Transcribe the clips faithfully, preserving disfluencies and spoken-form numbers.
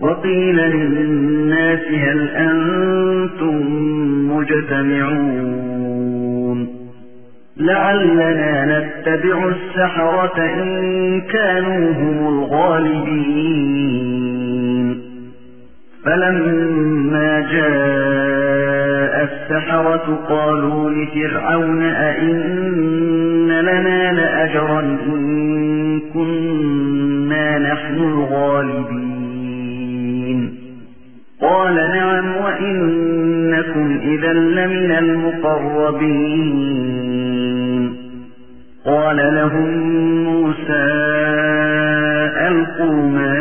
وقيل للناس هل أنتم مجتمعون لعلنا نتبع السحرة إن كانوا هم الغالبين فلما جاء السحرة قالوا لفرعون أئن لنا لأجرا إن كنا نحن الغالبين قال نعم وإنكم إذا لمن المقربين قال لهم موسى ألقوا ما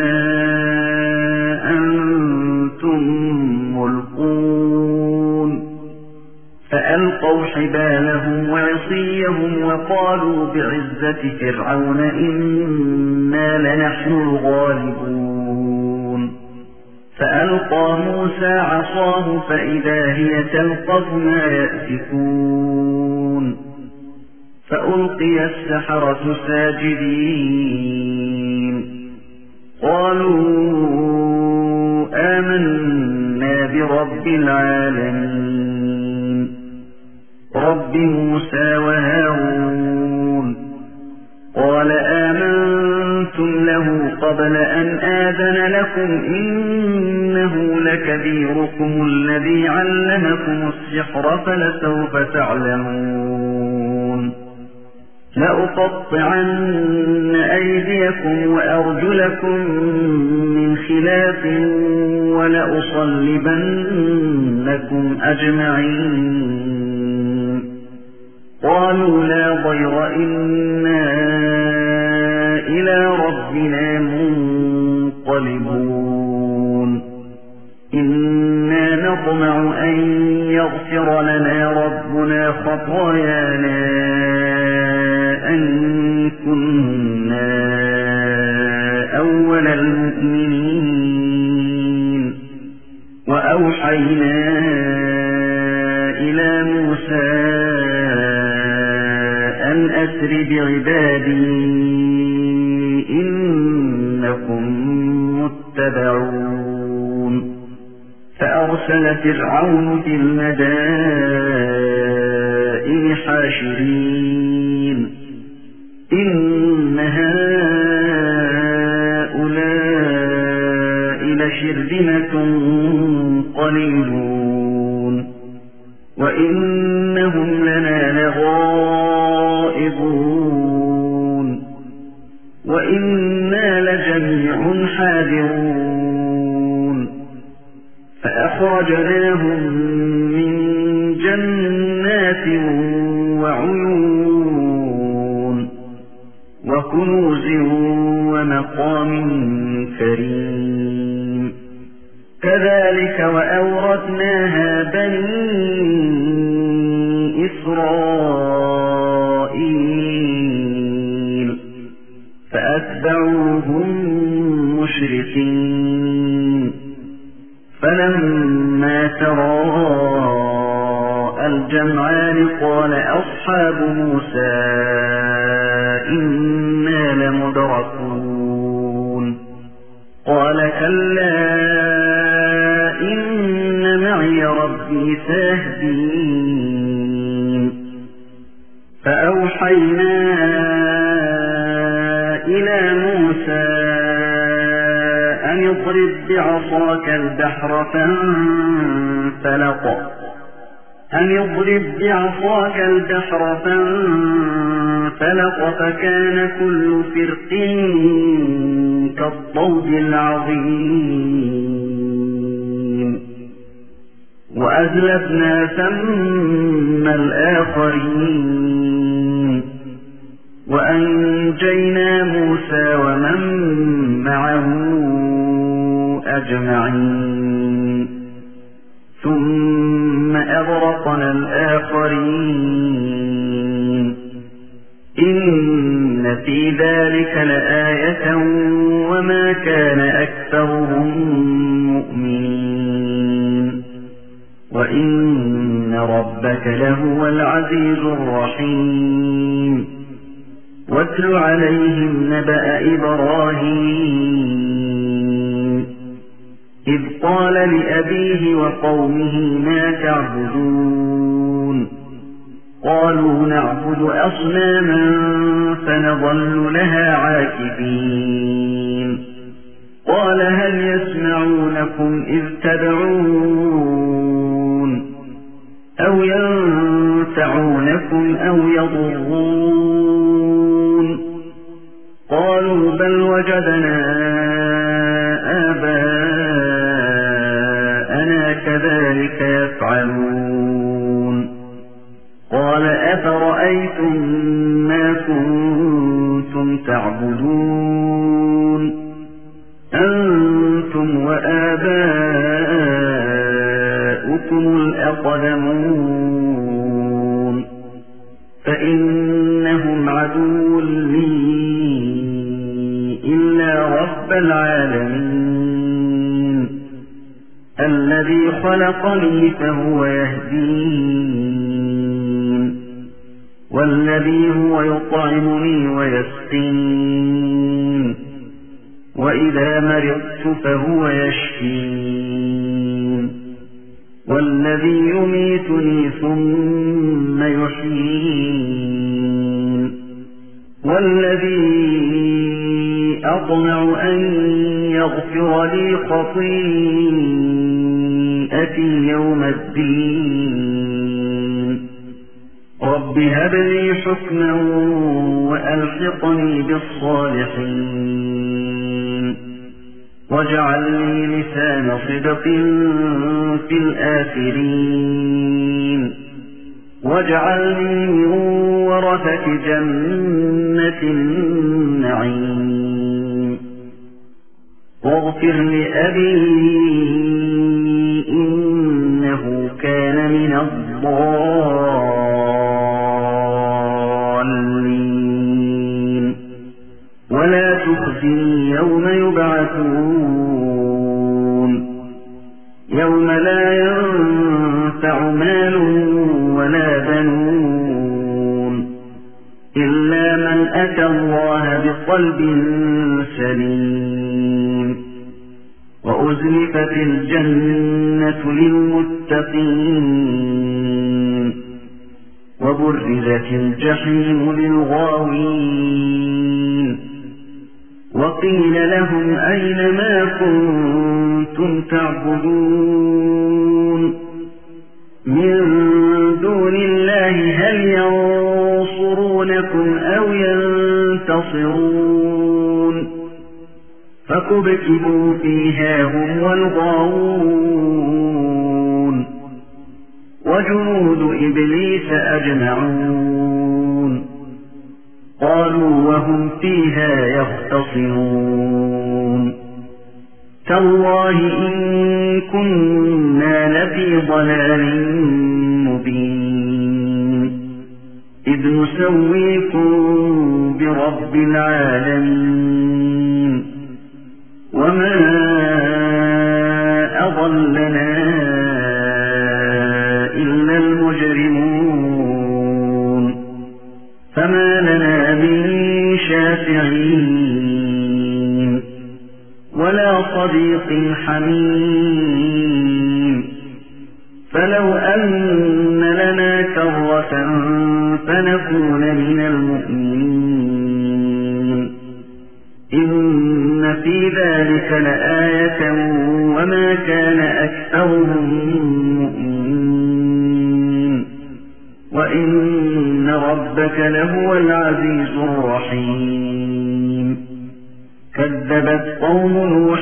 أنتم ملقون فألقوا حبالهم وعصيهم وقالوا بعزة فرعون إنا لنحن الغالبون فألقى موسى عصاه فإذا هي تلقف ما يأفكون فألقي السحرة ساجدين قالوا آمنا برب العالمين رب موسى وهارون قال آمنتم له قبل أن آذن لكم إنه لكبيركم الذي علمكم السحر فلسوف تعلمون لأقطعن أيديكم وأرجلكم من خلاف ولأصلبنكم أجمعين قالوا لا ضير إنا إلى ربنا منقلبون إنا نطمع أن يغفر لنا ربنا خطايانا أن كنا أول المؤمنين وأوحينا إلى موسى أن أسر بعبادي إنكم متبعون فأرسل فرعون في المدائن حاشرين إن هؤلاء لشرذمة قليلون وإنهم لنا لغائظون وإنا لجميع حاذرون فأخرجناهم من جنات وعيون وكنوز ومقام كريم كذلك وأورثناها بني إسرائيل فأتبعوهم مشرقين فلما تراءى الجمعان قال أصحاب موسى إنا لمدركون قال كلا إن معي ربي سيهدين فأوحينا إلى موسى أن اضرب بعصاك البحر فانفلق أن يضرب بعصاك البحر فانفلق فكان كل فرق كالطود العظيم وأزلفنا ثم الآخرين وأنجينا موسى ومن معه أجمعين ثم أغرقنا الآخرين إن في ذلك لآية وما كان أكثرهم مؤمنين وإن ربك لهو العزيز الرحيم واتل عليهم نبأ إبراهيم إذ قال لأبيه وقومه ما تعبدون قالوا نعبد أصناما فنظل لها عاكفين قال هل يسمعونكم إذ تدعون أو ينفعونكم أو يضرون قالوا بل وجدنا آباءنا كذلك يفعلون قال أفرأيتم ما كنتم تعبدون أنتم وآباؤكم الأقدمون فإنهم عدو لي إلا رب العالمين الذي خلقني فهو يهدين والذي هو يطعمني ويسقين وإذا مرضت فهو يشفين والذي يميتني ثم يحيين والذي أطمع أن يغفر لي خطيئتي يوم الدين رب هب لي حكما وألحقني بالصالحين واجعل لي لسان صدق في الآخرين واجعلني من ورثة جنة النعيم واغفر لأبي إنه كان من الضالين ولا تخزني يوم يبعثون يوم لا ينفع مال ولا بنون إلا من أتى الله بقلب سليم وأزلفت الجنة للمتقين وبرزت الجحيم للغاوين وقيل لهم أين ما كنتم تعبدون من دون الله هل ينصرونكم أو ينتصرون فكبكبوا فيها هم والغاوون وجنود إبليس أجمعون قالوا وهم فيها يختصمون تالله إن كنا لفي ضلال مبين إذ نسويكم برب العالمين وما أضلنا إلا المجرمون فما لنا من شافعين ولا صديق حميم فلو أن لنا كرة فنكون من المؤمنين إن في ذلك لآية وما كان أكثرهم مؤمنين وإن ربك لهو العزيز الرحيم كذبت قوم نوح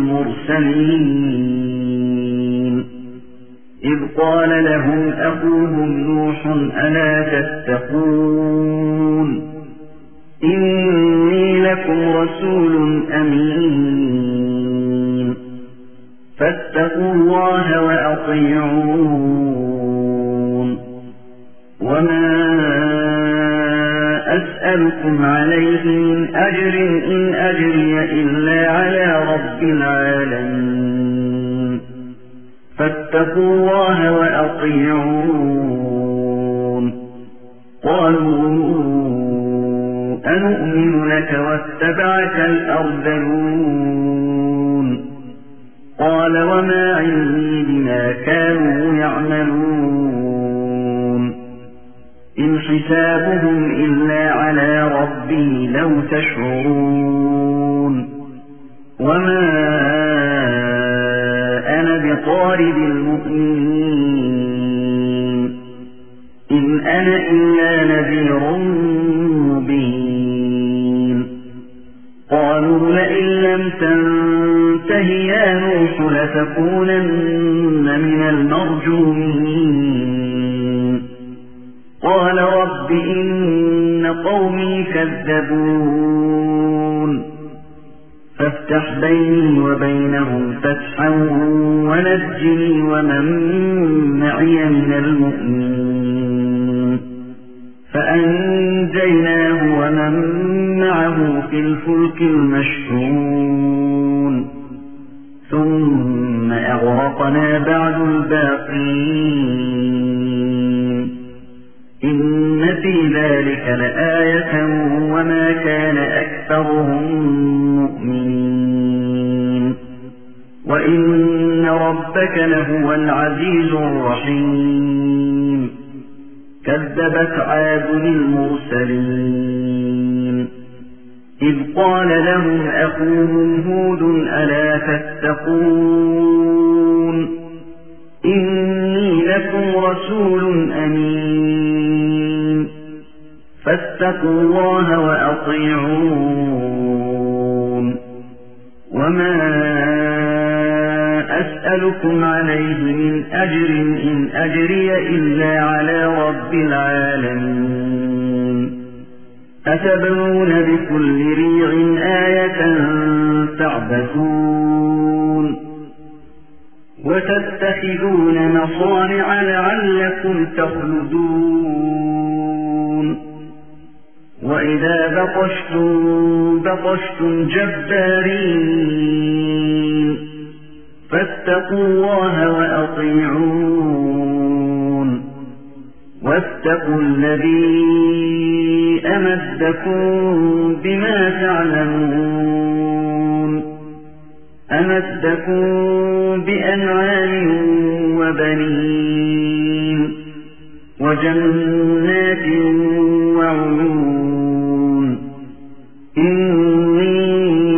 المرسلين إذ قال لهم أخوهم نوح ألا تتقون إني لكم رسول أمين فاتقوا الله وأطيعون وما أسألكم عليه من أجر إن أجري إلا على رب العالمين فاتقوا الله وأطيعون قالوا أنؤمن لك واتبعك الأرذلون قال وما علمي بما كانوا يعملون إن حسابهم إلا على ربي لو تشعرون وما أنا بطارد المؤمنين إن أنا إلا نذير مبين قالوا لئن لم تنته يا نوح لتكونن من المرجومين قال رب إن قومي كذبون فافتح بيني وبينهم فتحا ونجني ومن معي من المؤمنين فأنجيناه ومن معه في الفلك المشحون ثم أغرقنا بعد الباقين إن في ذلك لآية وما كان أكثرهم مؤمنين وإن ربك لهو العزيز الرحيم كذبت عاد المرسلين إذ قال لهم أخوهم هود ألا تتقون إني لكم رسول أمين فاتقوا الله وأطيعون وما أسألكم عليه من أجر إن أجري إلا على رب العالمين أتبنون بكل ريع آية تعبثون وتتخذون مصانع لعلكم تخلدون وإذا بطشتم بطشتم جبارين فاتقوا الله وأطيعون واتقوا الذي أمدكم بما تعلمون أمدكم بأنعام وبنين وجنات وعيون إني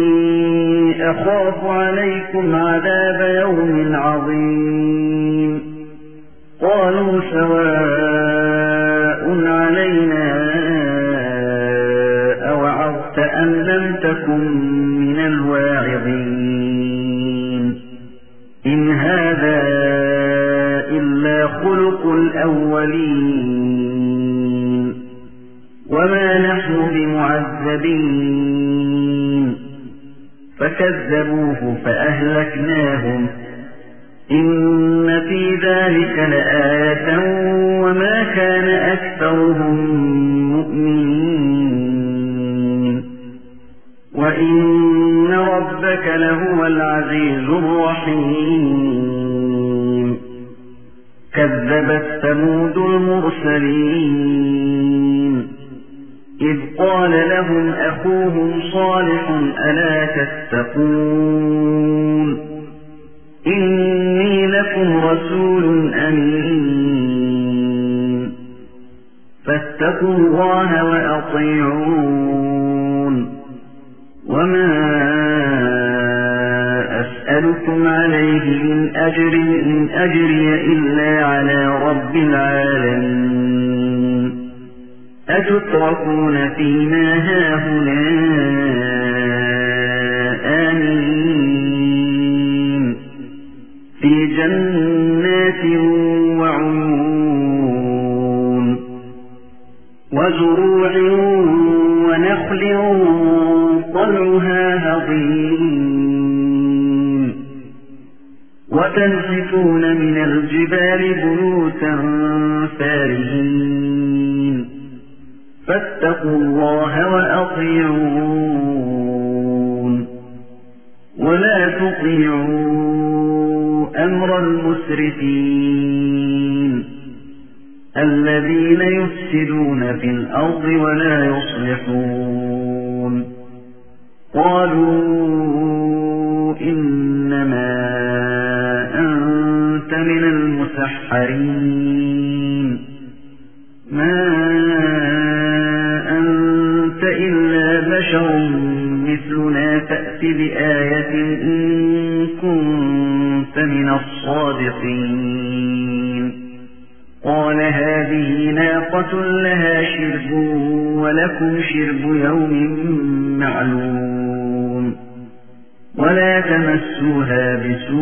أخاف عليكم عذاب يوم عظيم قالوا سواء علينا أوعظت أم لم تكن من الواعظين إن هذا إلا خلق الأولين وما نحن بمعذبين فكذبوه فأهلكناهم إن في ذلك لآية وما كان أكثرهم مؤمنين وإن ربك لهو العزيز الرحيم كذبت ثمود المرسلين إذ قال لهم أخوهم صالح ألا تتقون إني لكم رسول أمين فاتقوا الله وأطيعون وما أسألكم عليه من أجر إن أجري إلا على رب العالمين أتتركون فيما هاهنا آمين في جنات وعيون وزروع ونخل طلعها هضيم وتنحتون من الجبال بيوتا فارهين فاتقوا الله وأطيعون ولا تطيعوا أمر المسرفين الذين يفسدون في الأرض ولا يصلحون قالوا إنما المسحرين ما أنت إلا بشر مثلنا فأت بآية إن كنت من الصادقين قال هذه ناقة لها شرب ولكم شرب يوم معلوم ولا تمسوها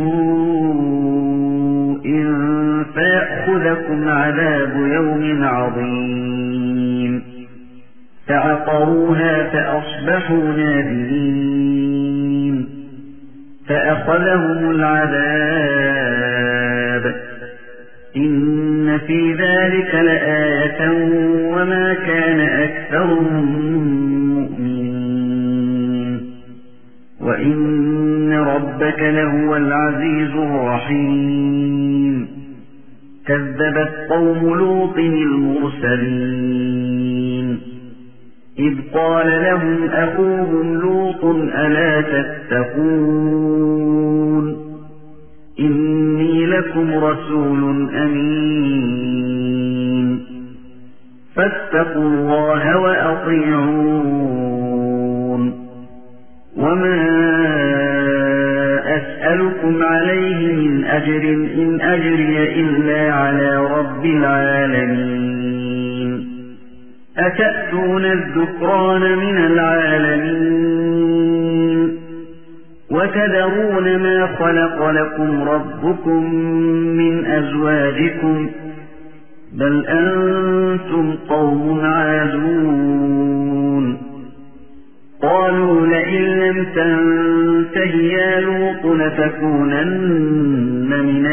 بسوء فيأخذكم عذاب يوم عظيم فعقروها فأصبحوا نادمين فأخذهم العذاب إن في ذلك لآية وما كان أكثرهم مؤمنين وإن ربك لهو العزيز الرحيم كذبت قوم لوط المرسلين إذ قال لهم أخوهم لوط ألا تتقون إني لكم رسول أمين فاتقوا الله وأطيعون وما أسألكم عليه من أجر إن أجري إلا على رب العالمين أتأتون الذكران من العالمين وتذرون ما خلق لكم ربكم من أزواجكم بل أنتم قوم عادون قالوا لئن لم تنته يا لوط لتكونن من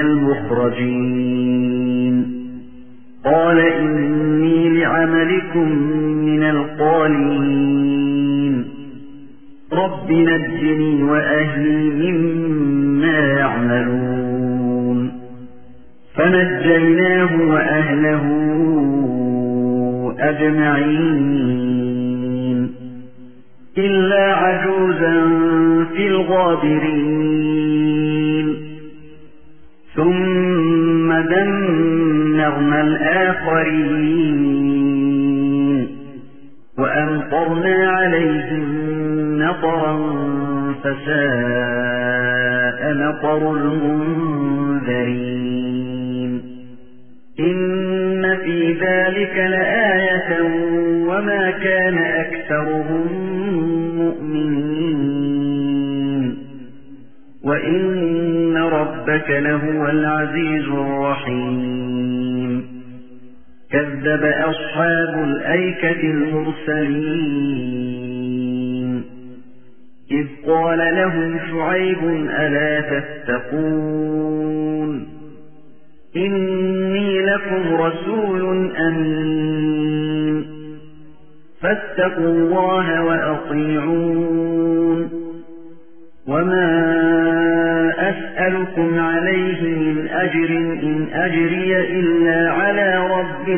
المخرجين قال إني لعملكم من القالين رب نجني وأهلي مما يعملون فنجيناه وأهله أجمعين إلا عجوزا في الغابرين ثم دمرنا الآخرين وأمطرنا عليهم مطرا فساء مطر المنذرين إن في ذلك لآية وما كان أكثرهم مؤمنين وإن ربك لهو العزيز الرحيم كذب أصحاب الأيكة المرسلين إذ قال لهم شعيب ألا تتقون إني لكم رسول أمين فاتقوا الله وأطيعون وما أسألكم عليه من أجر إن أجري إلا على رب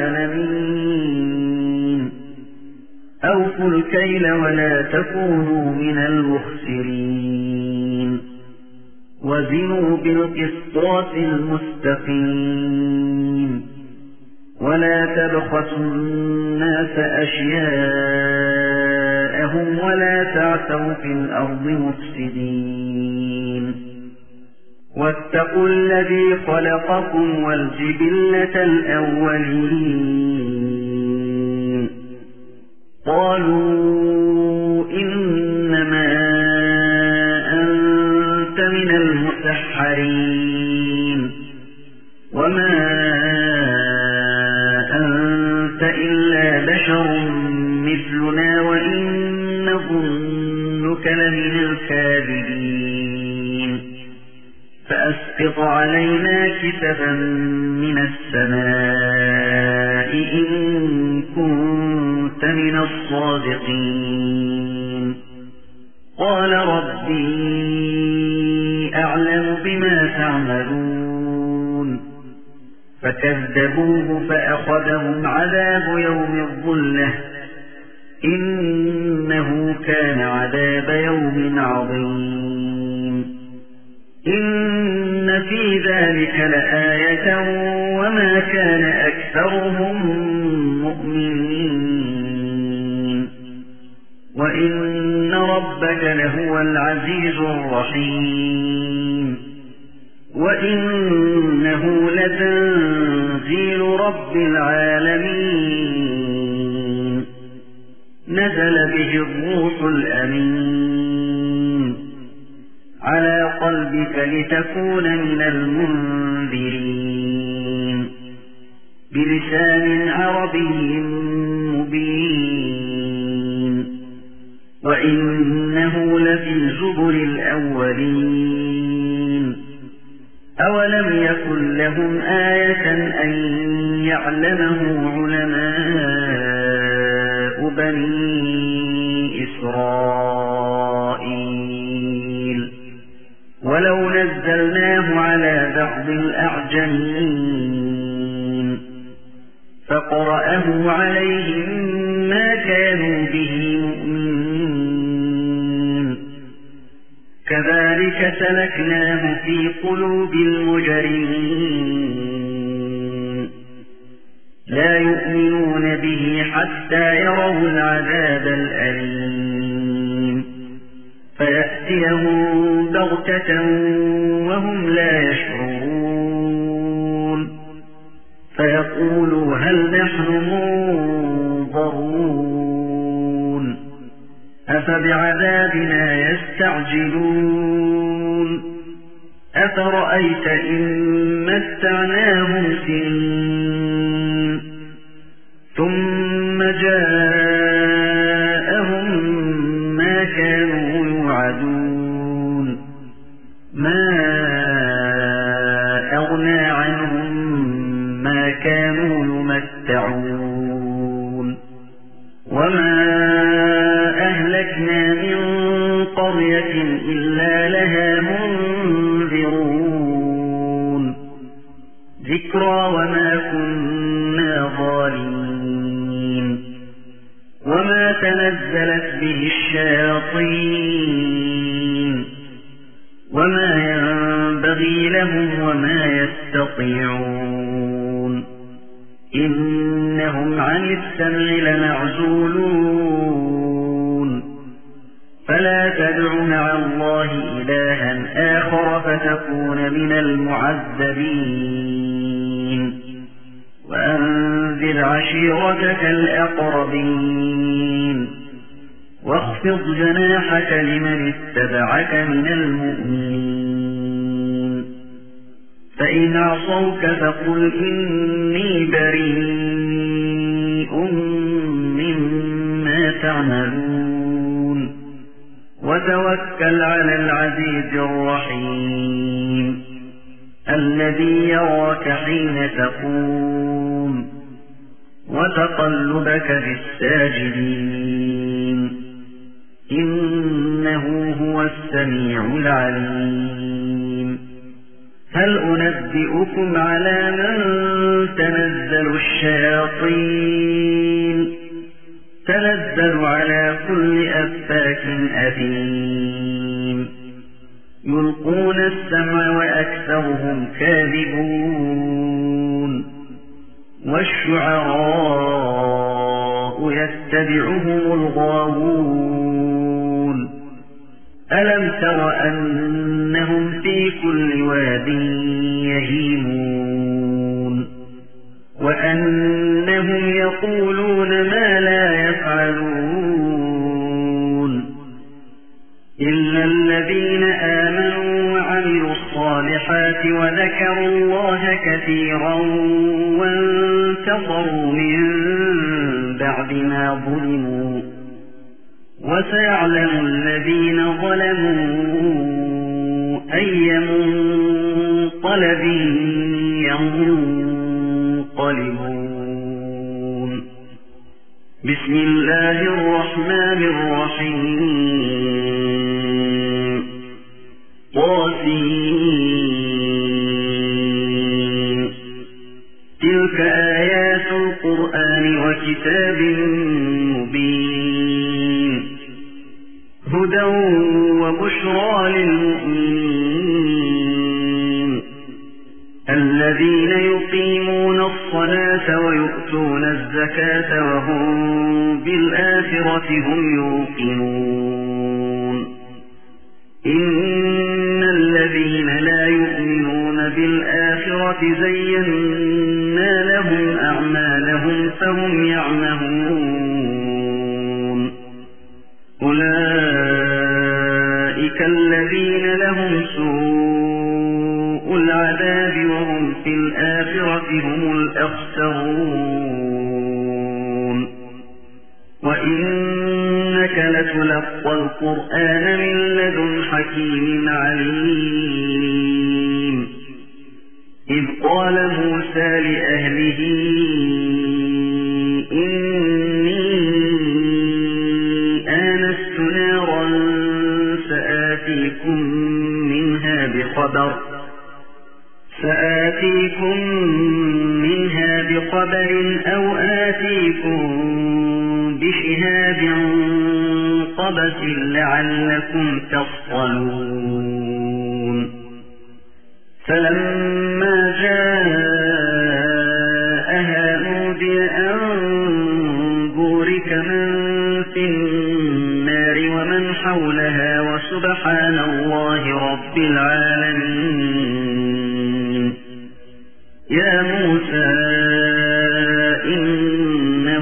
العالمين أوفوا الكيل ولا تكونوا من المخسرين وزنوا بالقسطاس المستقيم ولا تبخسوا الناس أشياءهم ولا تعثوا في الأرض مفسدين واتقوا الذي خلقكم والجبلة الأولين قالوا إنما أنت من المسحرين وما أنت إلا بشر مثلنا وإن نظنك لمن الكاذبين فأسقط علينا كسفا من السماء إن كنت من الصادقين قال ربي أعلم بما تعملون فكذبوه فأخذهم عذاب يوم الظلة إنه كان عذاب يوم عظيم إن في ذلك لآية وما كان أكثرهم مؤمنين وإن ربك لهو العزيز الرحيم وإنه لتنزيل رب العالمين نزل به الروح الأمين على قلبك لتكون من المنذرين بلسان عربي مبين وإنه لفي زبر الأولين أولم يكن لهم آية أن يعلمه علماء بني إسرائيل ولو نزلناه على بعض الأعجمين فقرأه عليهم ما كانوا به مؤمنين كذلك سلكناه في قلوب المجرمين لا يؤمنون به حتى يروا العذاب الأليم فيأتيهم بغتة وهم لا يشعرون فيقولوا هل نحن منظرون أفبعذابنا يستعجلون أفرأيت إن متعناهم سنين ثم جاءهم ما كانوا يوعدون ما أغنى عنهم ما كانوا يمتعون وما أهلكنا من قرية إلا لها منذرون ذكرى وما كنا ظالمين وما تنزلت به الشياطين وما ينبغي لهم وما يستطيعون إنهم عن السمع لمعزولون فلا تدع مع الله إلها آخر فتكون من المعذبين وأنذر عشيرتك الأقربين واخفض جناحك لمن اتبعك من المؤمنين فإن عصوك فقل إني بريء مما تعملون وتوكل على العزيز الرحيم الذي يراك حين تقوم وتقلبك في الساجدين إنه هو السميع العليم هل أنبئكم على من تنزل الشياطين تنزل على كل أفاك أثيم يلقون السمع وأكثرهم كاذبون والشعراء يتبعهم الغاوون ألم تر أنهم في كل واد يهيمون وأنهم يقولون ما لا يفعلون إلا الذين آمنوا وعملوا الصالحات وذكروا الله كثيرا وانتصروا من بعد ما ظلموا وسيعلم الذين ظلموا أي منقلب ينقلبون بسم الله الرحمن الرحيم طاسين تلك آيات القرآن وكتاب مبين هدى وبشرى للمؤمنين الذين يقيمون الصلاة ويؤتون الزكاة وهم بالآخرة هم يوقنون إن الذين لا يؤمنون بالآخرة زينا لهم أعمالهم فهم يعمهون أولئك الذين لهم سوء العذاب وهم في الآخرة هم الأخسرون وإنك لتلقى القرآن من لدن حكيم عليم إذ قال موسى لأهله إني آنست نارا سآتيكم منها بخبر سآتيكم منها بخبر أو آتيكم بشهاب قبس لعلكم تصطلون فلما جاءها نودي أن بورك من في النار ومن حولها وسبحان الله رب العالمين يا موسى إنه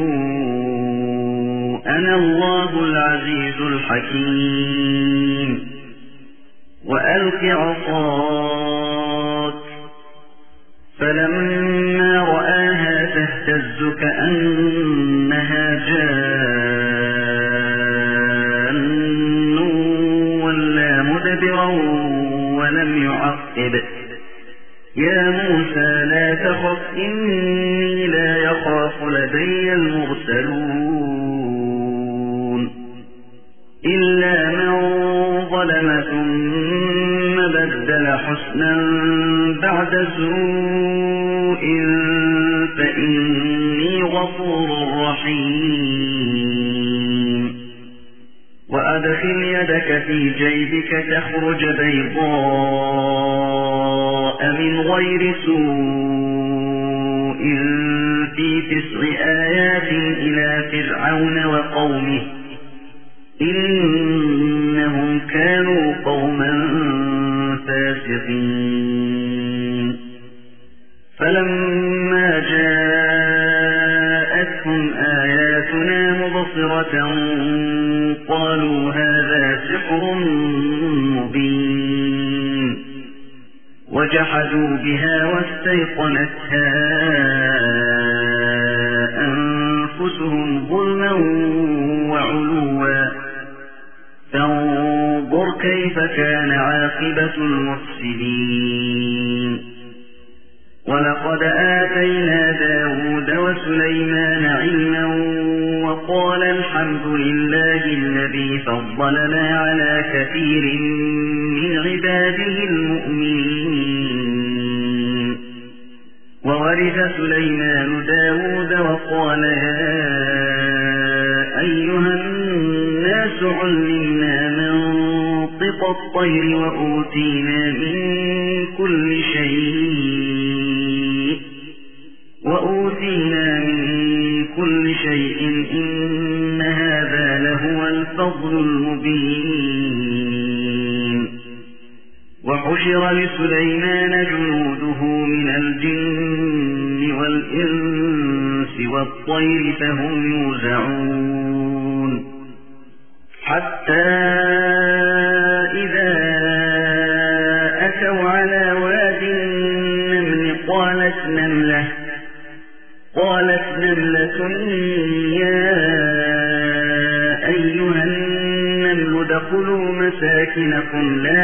أنا الله العزيز الحكيم وألق عصاك فلما رآها تهتز كأنها جان ولا مدبرا ولم يعقب يا موسى لا تخف إني لا يخاف لدي المرسلون إلا من ظلم ثم بدل حسنا بعد سوء فإني غفور رحيم وأدخل يدك في جيبك تخرج بيضاء من غير سوء في تسع آيات إلى فرعون وقومه إنهم كانوا قوما فاسقين فلما جاءتهم آياتنا مبصرة قالوا هذا سحر مبين وجحدوا بها واستيقنتها أنفسهم ظلما وعلوا فانظر كيف كان عاقبة المفسدين ولقد آتينا داود وسليمان علما وقال الحمد لله الذي فضلنا على كثير من عباده المؤمنين وورث سليمان داود وقال يا أيها الناس علمنا منطق الطير وأوتينا من كل شيء وأوتينا من كل شيء إن هذا لهو الفضل المبين وحشر لسليمان جنوده من الجن والإنس والطير فهم يوزعون حتى إذا أتوا على واد النمل قالت نملة قالت نملة يا أيها النمل ادخلوا مساكنكم لا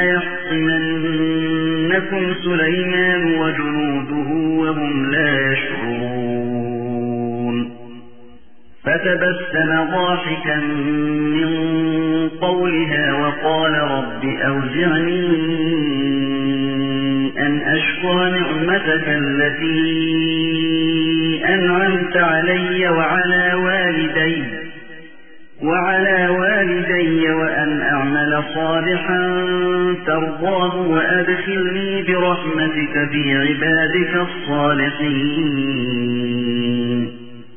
يحطمنكم سليمان وجنوده وهم لا يشعرون فتبسم ضاحكا من قولها وقال رب أوزعني أن أشكر نعمتك التي أنعمت علي وعلى والدي وعلى والدي وأن أعمل صالحا ترضاه وأدخلني برحمتك في عبادك الصالحين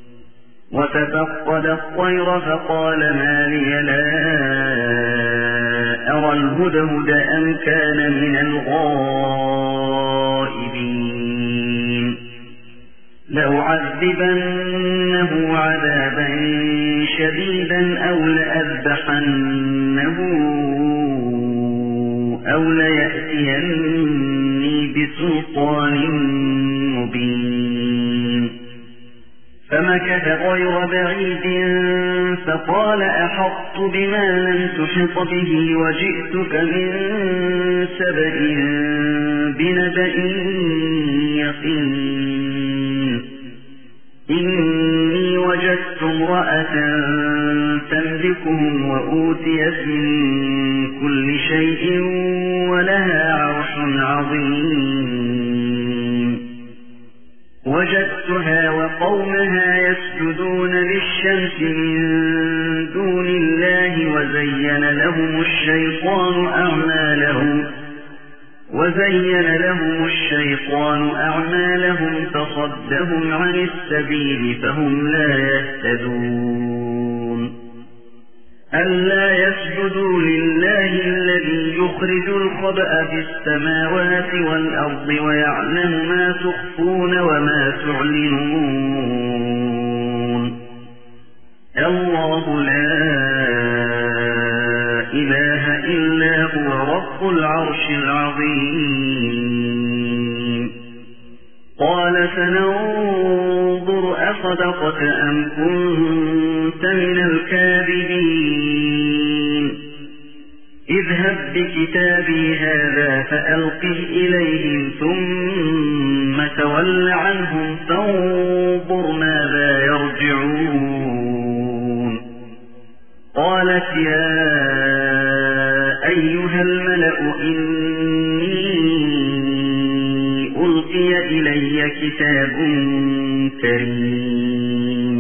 وتفقد الطير فقال ما لي لا أرى الهدهد أم كان من الغائبين لأعذبنه عذابا شديدا أو لأذبحنه أو ليأتيني بسلطان مبين فمكث غير بعيد فقال أحطت بما لم تحط به وجئتك من سبأ بنبأ يقين إني وجدت امرأة تملكهم وأوتيت من كل شيء ولها عرش عظيم وجدتها وقومها يسجدون للشمس من دون الله وزين لهم الشيطان أعمالهم وزين لهم الشيطان أعمالهم فصدهم عن السبيل فهم لا يهتدون ألا يسجدوا لله الذي يخرج الخبأ في السماوات والأرض ويعلم ما تخفون وما تعلنون الله لا إله إلا هو رب العرش العظيم قال سننظر أصدقت أم كنت من الكاذبين اذهب بكتابي هذا فألقه إليهم ثم تول عنهم فانظر ماذا يرجعون قالت يا أيها الملأ إني ألقي إلي كتاب كريم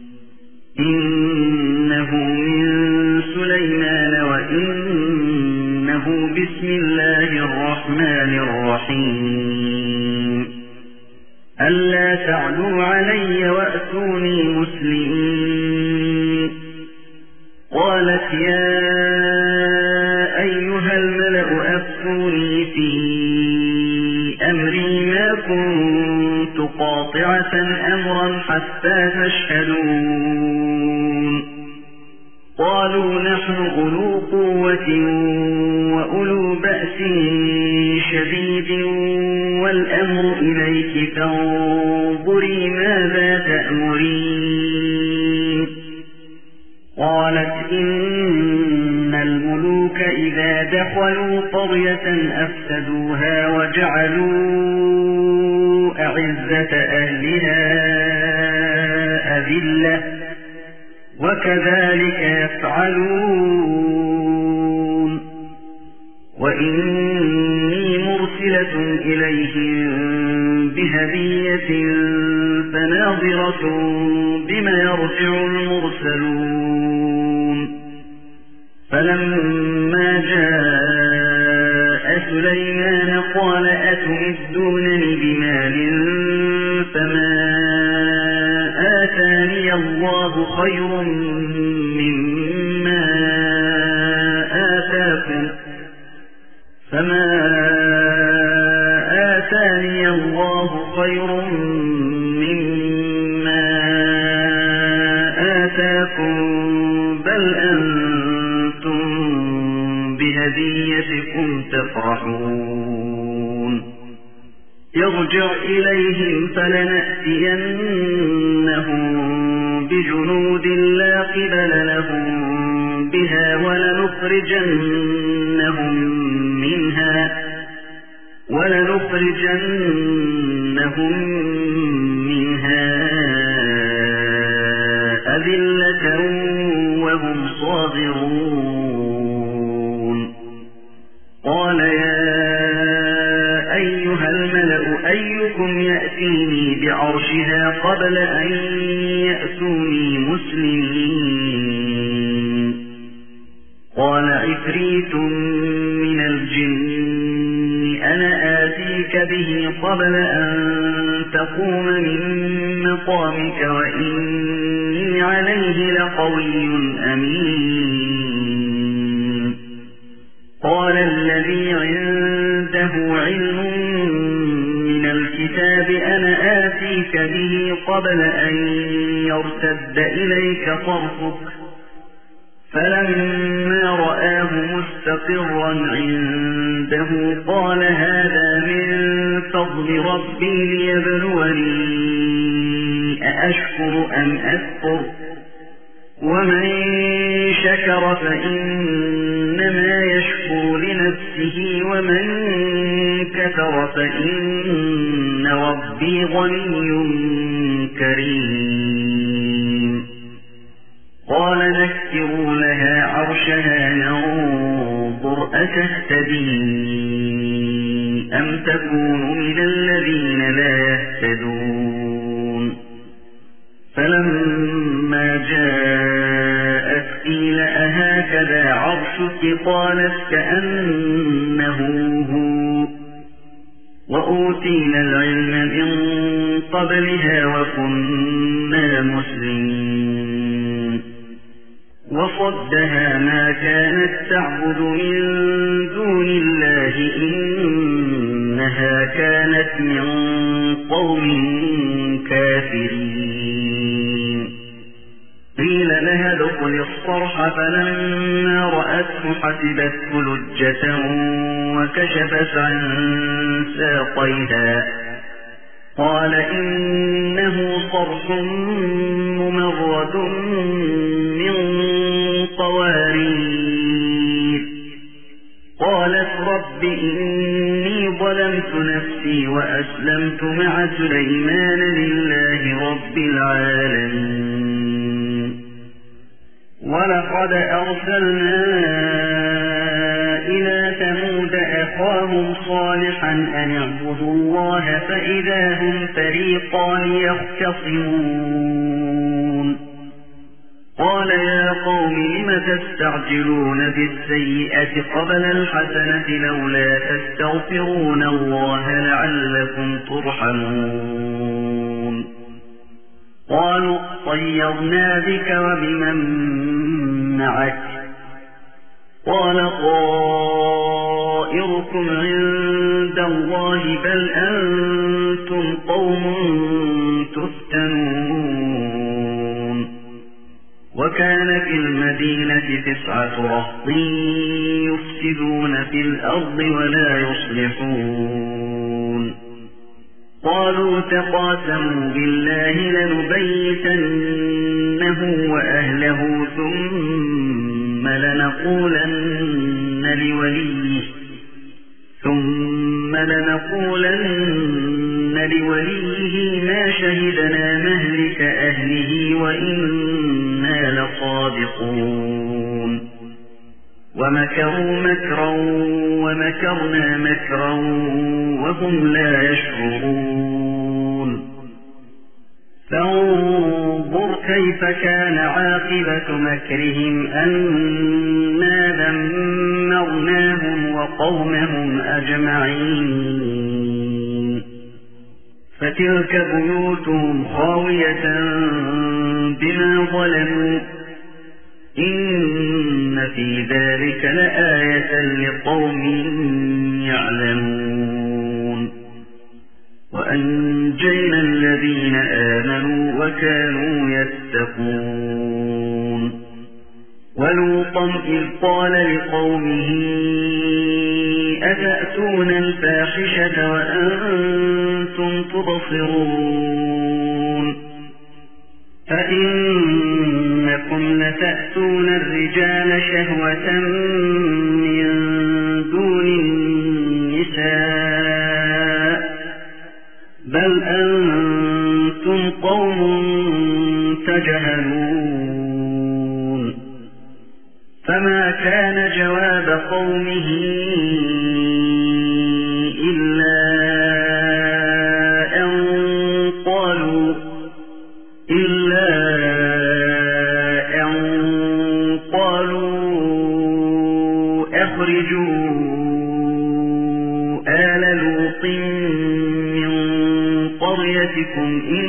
إنه من سليمان وإنه بسم الله الرحمن الرحيم ألا تعلوا علي وأتوني مسلمين قالت يا أيها الملأ أفتوني في أمري ما كنت قاطعة أمرا حتى تشهدون قالوا نحن أولو قوة وأولو بأس شديد والأمر إليك فانظري ماذا تأمرين قالت إن الملوك إذا دخلوا قرية أفسدوها وجعلوا أعزة أهلها أذلة وكذلك يفعلون وإني مرسلة إليهم بهدية فناظرة بما يرجع المرسلون فلما جاء سليمان قال أتمدونني بمال فما آتاني الله خير مما آتاكم فما آتاني الله خير مما آتاكم بل أنتم بهديتكم تفرحون يرجع إليهم فلنأتينهم بجنود لا قبل لهم بها ولنخرجنهم منها ولنخرجنهم منها أذلة وهم صاغرون قال يا أيها الملأ أيكم يأتيني بعرشها قبل أن يأتوني مسلمين قال عفريت من الجن أنا آتيك به قبل أن تقوم من مقامك وإني عليه لقوي أمين قال الذي عنده علم من الكتاب أنا آتيك به قبل أن يرتد إليك طرفك فلما رآه مستقرا عنده قال هذا من فضل ربي ليبلوني أأشكر أم أكفر ومن شكر فإنما يشكر لنفسه ومن كفر فإن ربي غني كريم قال نكروا لها عرشها ننظر أتهتدي أم تكون من الذين لا يهتدون فلما جاءت قيل أهكذا عرشك قالت كأنه هو وأوتينا العلم من قبلها وكنا مسلمين وصدها ما كانت تعبد من دون الله إنها كانت من قوم كافرين قيل لها ادخل الصرح فلما رأته حسبته لجة وكشفت عن ساقيها قال إنه صرح ممرد من قوارير قالت رب إني ظلمت نفسي وأسلمت مع سليمان لله رب العالمين ولقد أرسلنا إلى ثمود أخاهم صالحا أن اعبدوا الله فإذا هم فريقان يختصمون قال يا قوم لم تستعجلون بالسيئة قبل الحسنة لولا تستغفرون الله لعلكم ترحمون قالوا طيرنا بك وبمن معك قال طائركم عند الله بل أنتم قوم تفتنون وكان في المدينة تسعة رهط يفسدون في الأرض ولا يصلحون قالوا تقاسموا بالله لنبيتنه وأهله ثم لنقولن لوليه ثم لنقولن لوليه ما شهدنا مهلك أهله وإنا لصادقون ومكروا مكرا ومكرنا مكرا وهم لا يشعرون فانظر كيف كان عاقبة مكرهم أنا دمرناهم وقومهم أجمعين فتلك بيوتهم خاوية بما ظلموا إن في ذلك لآية لقوم يعلمون وأنجينا الذين آمنوا وكانوا يتقون ولوطا إذ قال لقومه أتأتون الفاحشة وأنتم تبصرون فإنكم لتأتون الرجال شهوة من دون النساء بل أنتم قوم تجهلون فما كان جواب قومه إلا أن قالوا إلا أن قالوا سبط من قريتكم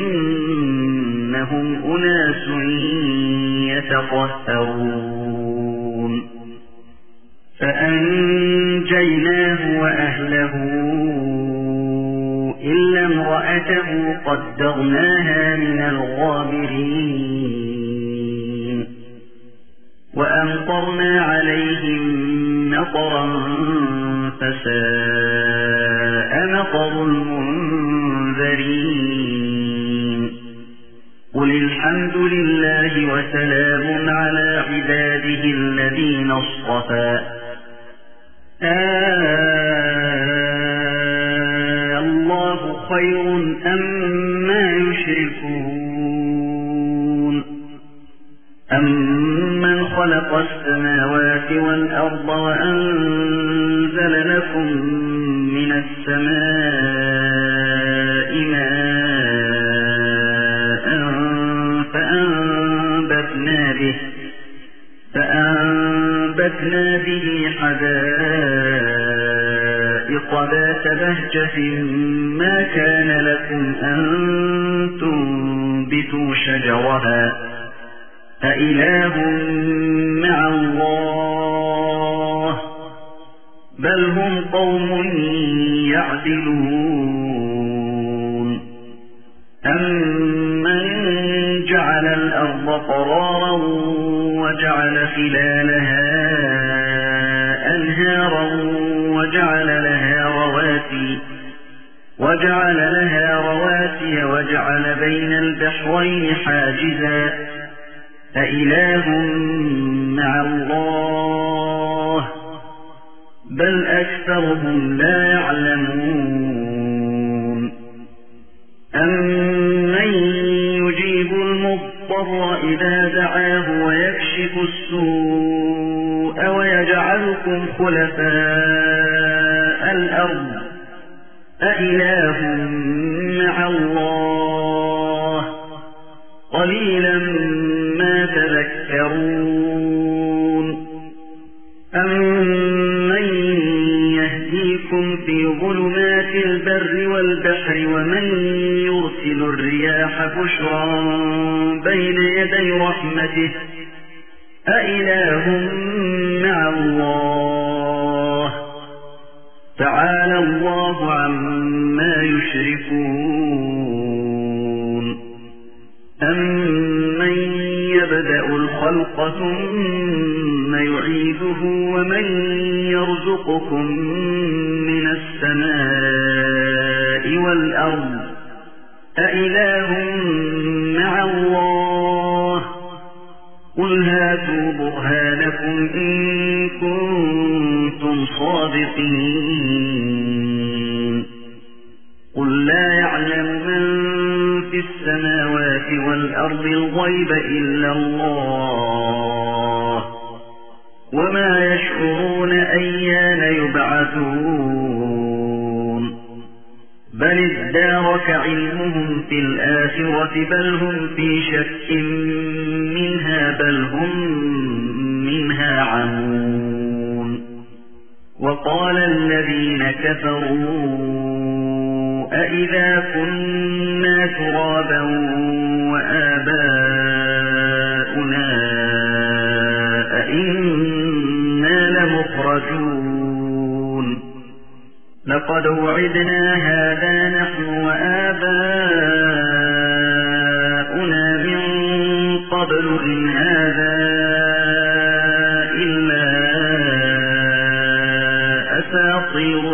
إنهم أناس يتطهرون فأنجيناه وأهله إلا امرأته قدرناها من الغابرين وأمطرنا عليهم مطرا فساء مطر المنذرين قل الحمد لله وسلام على عباده الذين اصطفى آه الله خير أما يشركون أمن خلق السماوات والأرض وأنزل لكم من السماء ماء فأنبتنا به فأنبتنا به حدائق ذات بهجة ما كان لكم أن تنبتوا شجرها أإله مع الله بل هم قوم يعدلون أمن جعل الأرض قرارا وجعل خلالها أنهارا وجعل لها رواسي وجعل لها رواسي وجعل بين البحرين حاجزا أإله مع الله بل أكثرهم لا يعلمون أمن يجيب المضطر إذا دعاه ويكشف السوء ويجعلكم خلفاء الأرض أإله مع الله قليلا ما تذكرون أمن يهديكم في ظلمات البر والبحر ومن يرسل الرياح بشرا بين يدي رحمته أإله مع الله تعالى الله عما يشركون أمن يبدأ الخلق ثم يعيده ومن يرزقكم من السماء والأرض أإله مع الله قل هاتوا برهانكم إن كنتم صادقين قل لا يعلم من في السماوات والأرض الغيب إلا الله وما يشعرون أيان يبعثون بل ادارك علمهم في الآخرة بل هم في شك منها بل هم منها عمون وقال الذين كفروا أإذا كنا ترابا وآباؤنا أئنا لمخرجون لقد وعدنا هذا نحن وآباؤنا من قبل إن هذا إلا أساطير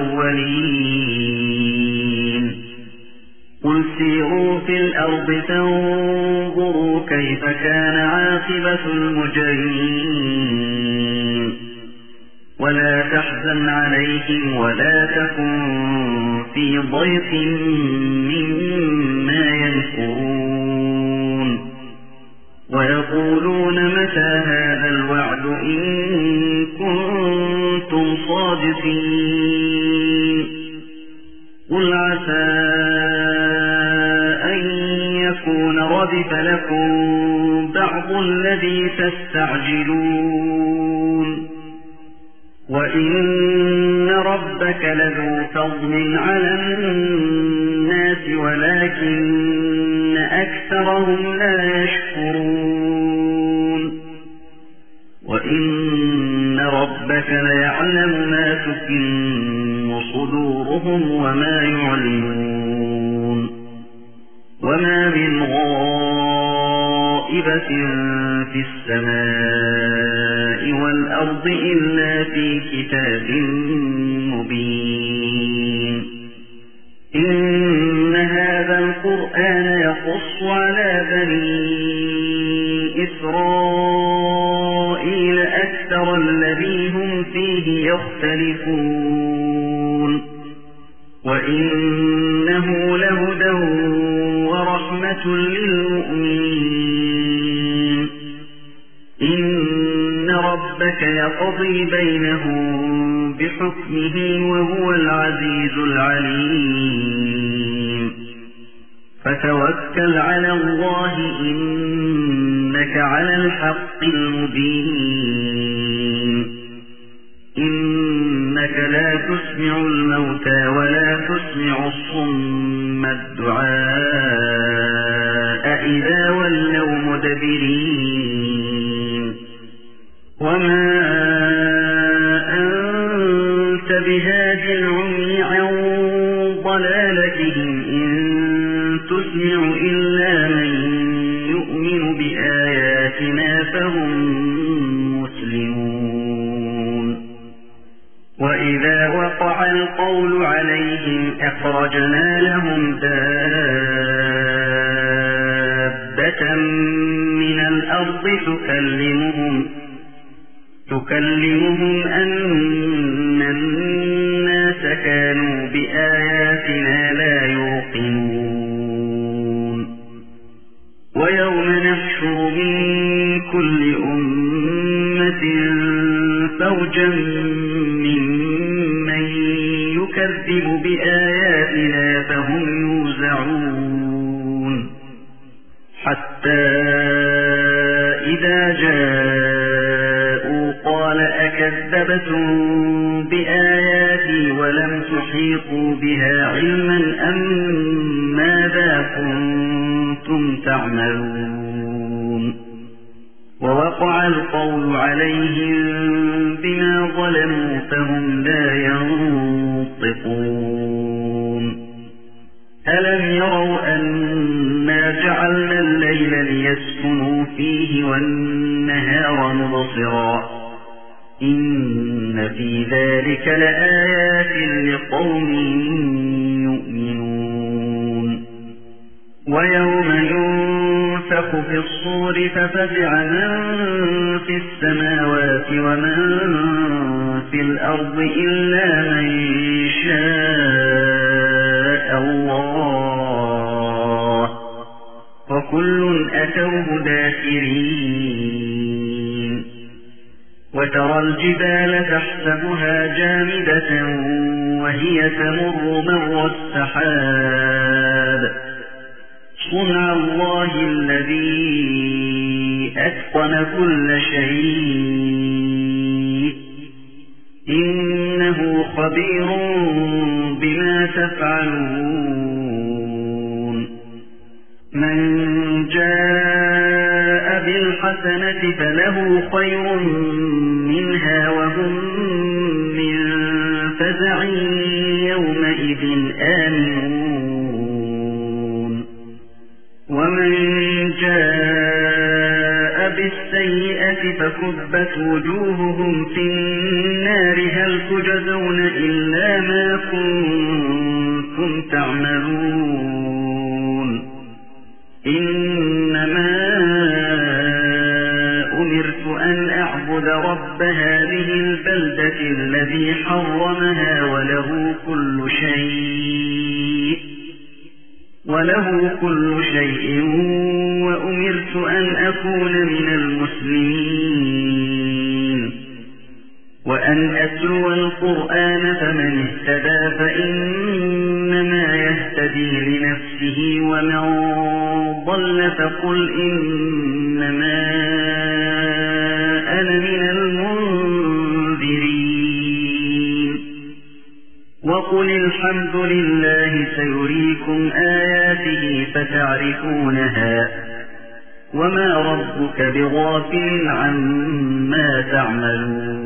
الأولين قل سيروا في الأرض فانظروا كيف كان عاقبة المجرمين ولا تحزن عليهم ولا تكن في ضيق مما يمكرون ويقولون متى هذا الوعد إن كنتم صادقين قل عسى أن يكون ردف لكم بعض الذي تستعجلون وإن ربك لذو فضل على الناس ولكن أكثرهم لا يشكرون وإن ربك ليعلم ما تكن صدورهم وما يعلنون وما من غائبة في السماء والأرض إلا في كتاب مبين إن هذا القرآن يقص على بني إسرائيل أكثر الذي هم فيه يختلفون وإنه لهدى ورحمة للمؤمنين إن ربك يقضي بينهم بحكمه وهو العزيز العليم فتوكل على الله إنك على الحق المبين إنك لا تسمع الموتى ولا تسمع الصم الدعاء إذا ولوا مدبرين وما أنت بهاد العمي عن ضلالتهم إن تسمع إلا من يؤمن بآياتنا فهم مسلمون وإذا وقع القول عليهم أخرجنا لهم دابة من الأرض تكلمهم تكلمهم أن الناس كانوا بآياتنا لا يوقنون ويوم نحشر من كل أمة فوجا ممن يكذب بآياتنا فهم يوزعون حتى إذا جاءوا قال أكذبتم بآياتي ولم تحيطوا بها علما أم ماذا كنتم تعملون ووقع القول عليهم بما ظلموا فهم لا ينطقون ألم يروا أنا جعلنا الليل ليسكنوا فيه والنهار مبصرا إن في ذلك لآيات لقوم يؤمنون ويوم ينفخ في الصور ففزع من في السماوات ومن في الأرض إلا من شاء الله وكل أتوه داخرين وترى الجبال تحسبها جامدة وهي تمر مر السحاب صنع الله الذي أتقن كل شيء إنه خبير بما تفعلون من جاء بالحسنة فله خير منها وهم من فزع يومئذ آمنون ومن جاء بالسيئة فكبت وجوههم في النار هل تجزون إلا ما كنتم تعملون إنما أمرت أن أعبد رب هذه البلدة الذي حرمها وله كل شيء وله كل شيء وأمرت أن أكون من المسلمين وأن أتلو القرآن فمن اهتدى فإنما يهتدي لنفسه ومن ضل فقل إنما أنا من المنذرين وقل الحمد لله سيريكم آياته فتعرفونها وما ربك بغافل عما تعملون